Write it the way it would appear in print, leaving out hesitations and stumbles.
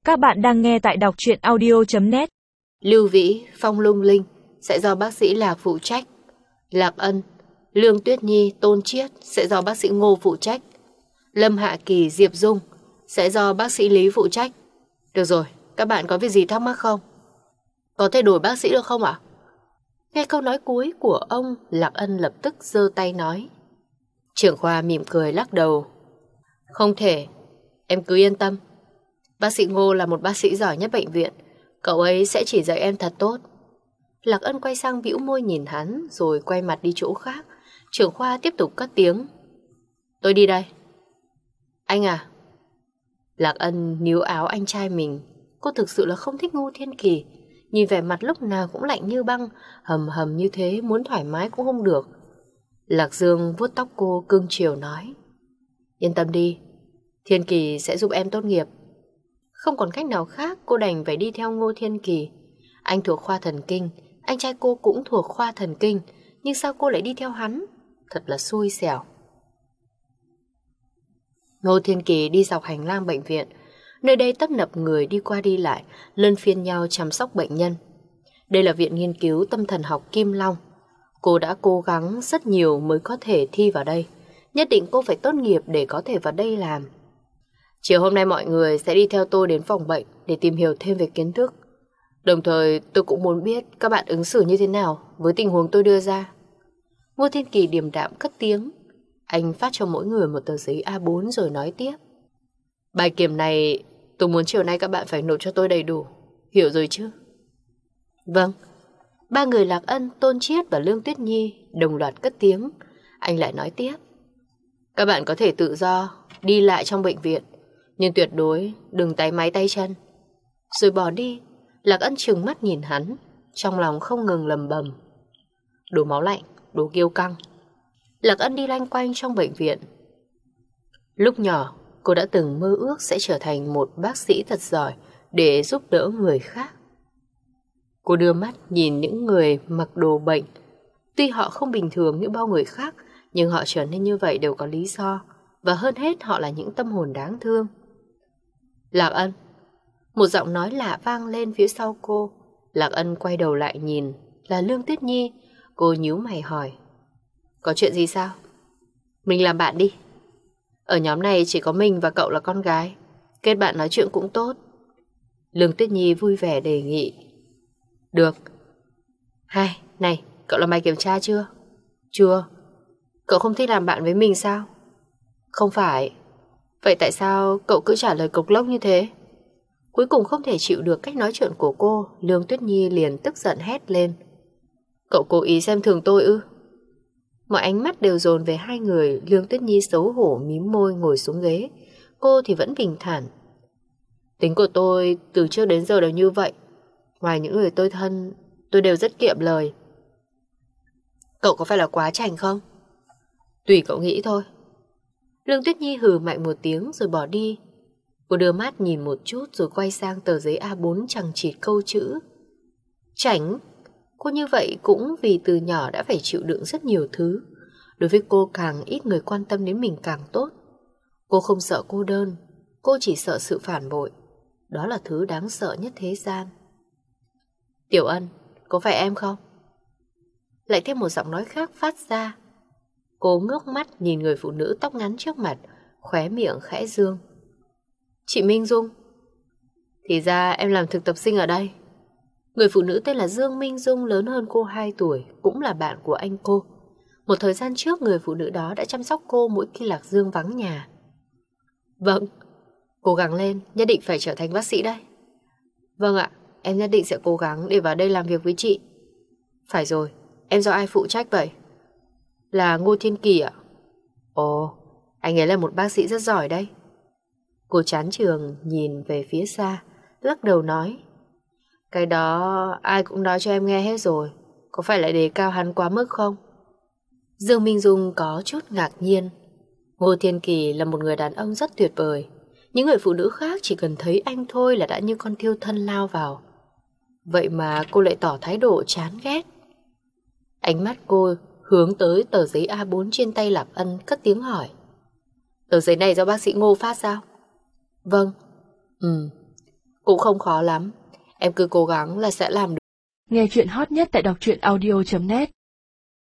Các bạn đang nghe tại đọc truyện audio.net. Lưu Vĩ, Phong Lung Linh sẽ do bác sĩ Lạc phụ trách. Lạc Ân, Lương Tuyết Nhi, Tôn Chiết sẽ do bác sĩ Ngô phụ trách. Lâm Hạ Kỳ, Diệp Dung sẽ do bác sĩ Lý phụ trách. Được rồi, các bạn có việc gì thắc mắc không? Có thể đổi bác sĩ được không ạ? Nghe câu nói cuối của ông, Lạc Ân lập tức giơ tay nói. Trưởng khoa mỉm cười lắc đầu. Không thể, em cứ yên tâm. Bác sĩ Ngô là một bác sĩ giỏi nhất bệnh viện. Cậu ấy sẽ chỉ dạy em thật tốt. Lạc Ân quay sang bĩu môi nhìn hắn, rồi quay mặt đi chỗ khác. Trưởng khoa tiếp tục cất tiếng. Tôi đi đây. Anh à? Lạc Ân níu áo anh trai mình. Cô thực sự là không thích Ngô Thiên Kỳ. Nhìn vẻ mặt lúc nào cũng lạnh như băng, hầm hầm như thế, muốn thoải mái cũng không được. Lạc Dương vuốt tóc cô cưng chiều nói. Yên tâm đi, Thiên Kỳ sẽ giúp em tốt nghiệp. Không còn cách nào khác, cô đành phải đi theo Ngô Thiên Kỳ. Anh thuộc khoa thần kinh, anh trai cô cũng thuộc khoa thần kinh, nhưng sao cô lại đi theo hắn? Thật là xui xẻo. Ngô Thiên Kỳ đi dọc hành lang bệnh viện. Nơi đây tấp nập người đi qua đi lại, luân phiên nhau chăm sóc bệnh nhân. Đây là viện nghiên cứu tâm thần học Kim Long. Cô đã cố gắng rất nhiều mới có thể thi vào đây. Nhất định cô phải tốt nghiệp để có thể vào đây làm. Chiều hôm nay mọi người sẽ đi theo tôi đến phòng bệnh để tìm hiểu thêm về kiến thức. Đồng thời tôi cũng muốn biết các bạn ứng xử như thế nào với tình huống tôi đưa ra. Ngô Thiên Kỳ điềm đạm cất tiếng. Anh phát cho mỗi người một tờ giấy A4 rồi nói tiếp. Bài kiểm này tôi muốn chiều nay các bạn phải nộp cho tôi đầy đủ. Hiểu rồi chứ? Vâng. Ba người Lạc Ân, Tôn Chiết và Lương Tuyết Nhi đồng loạt cất tiếng. Anh lại nói tiếp. Các bạn có thể tự do đi lại trong bệnh viện, nhưng tuyệt đối đừng táy máy tay chân. Rồi bỏ đi. Lạc Ân trừng mắt nhìn hắn, trong lòng không ngừng lầm bầm. Đồ máu lạnh, đồ kiêu căng. Lạc Ân đi loanh quanh trong bệnh viện. Lúc nhỏ, cô đã từng mơ ước sẽ trở thành một bác sĩ thật giỏi để giúp đỡ người khác. Cô đưa mắt nhìn những người mặc đồ bệnh. Tuy họ không bình thường như bao người khác, nhưng họ trở nên như vậy đều có lý do. Và hơn hết họ là những tâm hồn đáng thương. Lạc Ân. Một giọng nói lạ vang lên phía sau cô. Lạc Ân quay đầu lại nhìn. Là Lương Tuyết Nhi. Cô nhíu mày hỏi. Có chuyện gì sao? Mình làm bạn đi. Ở nhóm này chỉ có mình và cậu là con gái. Kết bạn nói chuyện cũng tốt. Lương Tuyết Nhi vui vẻ đề nghị. Được. Hai, này, cậu làm bài kiểm tra chưa? Chưa. Cậu không thích làm bạn với mình sao? Không phải. Vậy tại sao cậu cứ trả lời cộc lốc như thế? Cuối cùng không thể chịu được cách nói chuyện của cô, Lương Tuyết Nhi liền tức giận hét lên. Cậu cố ý xem thường tôi ư? Mọi ánh mắt đều dồn về hai người. Lương Tuyết Nhi xấu hổ mím môi ngồi xuống ghế. Cô thì vẫn bình thản. Tính của tôi từ trước đến giờ đều như vậy. Ngoài những người tôi thân, tôi đều rất kiệm lời. Cậu có phải là quá chảnh không? Tùy cậu nghĩ thôi. Lương Tuyết Nhi hừ mạnh một tiếng rồi bỏ đi. Cô đưa mắt nhìn một chút rồi quay sang tờ giấy A4 chằng chịt câu chữ. Chảnh. Cô như vậy cũng vì từ nhỏ đã phải chịu đựng rất nhiều thứ. Đối với cô càng ít người quan tâm đến mình càng tốt. Cô không sợ cô đơn. Cô chỉ sợ sự phản bội. Đó là thứ đáng sợ nhất thế gian. Tiểu Ân, có phải em không? Lại thêm một giọng nói khác phát ra. Cô ngước mắt nhìn người phụ nữ tóc ngắn trước mặt, khóe miệng khẽ dương. Chị Minh Dung. Thì ra em làm thực tập sinh ở đây. Người phụ nữ tên là Dương Minh Dung lớn hơn cô 2 tuổi, cũng là bạn của anh cô. Một thời gian trước người phụ nữ đó đã chăm sóc cô mỗi khi Lạc Dương vắng nhà. Vâng, cố gắng lên, nhất định phải trở thành bác sĩ đây. Vâng ạ, em nhất định sẽ cố gắng để vào đây làm việc với chị. Phải rồi, em do ai phụ trách vậy? Là Ngô Thiên Kỳ ạ. Ồ, anh ấy là một bác sĩ rất giỏi đấy. Cô chán trường nhìn về phía xa, lắc đầu nói. Cái đó ai cũng nói cho em nghe hết rồi. Có phải lại đề cao hắn quá mức không? Dương Minh Dung có chút ngạc nhiên. Ngô Thiên Kỳ là một người đàn ông rất tuyệt vời. Những người phụ nữ khác chỉ cần thấy anh thôi là đã như con thiêu thân lao vào. Vậy mà cô lại tỏ thái độ chán ghét. Ánh mắt cô hướng tới tờ giấy A4 trên tay Lạc Ân cất tiếng hỏi. Tờ giấy này do bác sĩ Ngô phát sao? Vâng. Cũng không khó lắm. Em cứ cố gắng là sẽ làm được. Nghe chuyện hot nhất tại đọc truyện audio.net